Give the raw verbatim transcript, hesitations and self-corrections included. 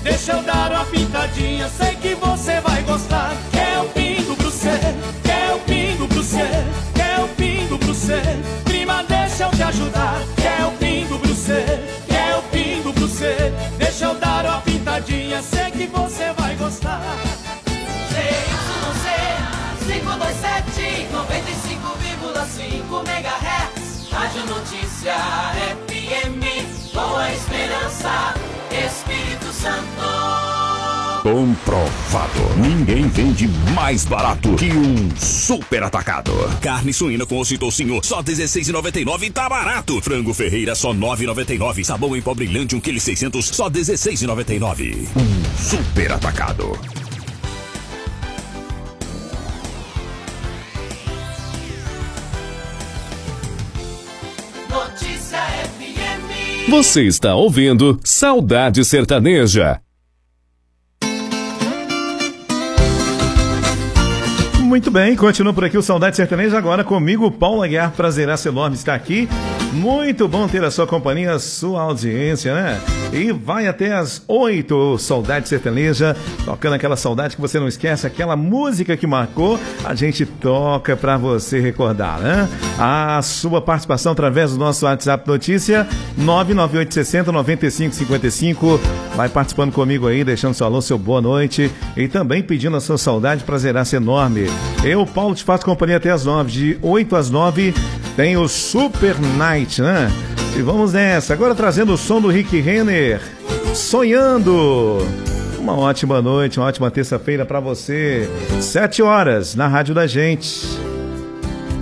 deixa eu dar uma pintadinha, sei que você vai gostar. Quer o pingo pro cê, quer o pingo pro cê, quer o pingo pro cê, prima, deixa eu te ajudar. Quer o pingo pro cê, quer o pingo pro cê, deixa eu dar uma pintadinha, sei que você vai gostar. C Y Z cinco dois sete, noventa e cinco vírgula cinco megahertz, Rádio Notícia F M, com a esperança, Espírito Santo. Comprovado. Ninguém vende mais barato que um Super Atacado. Carne suína com osso e toucinho, só dezesseis reais e noventa e nove centavos, tá barato. Frango Ferreira, só nove reais e noventa e nove centavos. Sabão em pó brilhante, um quilo e seiscentos, só dezesseis reais e noventa e nove centavos. Um Super Atacado. Notícia F M. Você está ouvindo Saudade Sertaneja. Muito bem, continua por aqui o Saudade Sertaneja, agora comigo, Paulo Aguiar. Prazeraço enorme estar aqui. Muito bom ter a sua companhia, a sua audiência, né? E vai até as oito, Saudade Sertaneja, tocando aquela saudade que você não esquece, aquela música que marcou, a gente toca pra você recordar, né? A sua participação através do nosso WhatsApp Notícia, nove nove oito seis zero nove cinco cinco cinco. Vai participando comigo aí, deixando seu alô, seu boa noite e também pedindo a sua saudade, prazeraço enorme. Eu, Paulo, te faço companhia até as nove, de oito às nove tem o Super Night, né? E vamos nessa, agora trazendo o som do Rick Renner, Sonhando. Uma ótima noite, uma ótima terça-feira pra você. Sete horas na Rádio da Gente.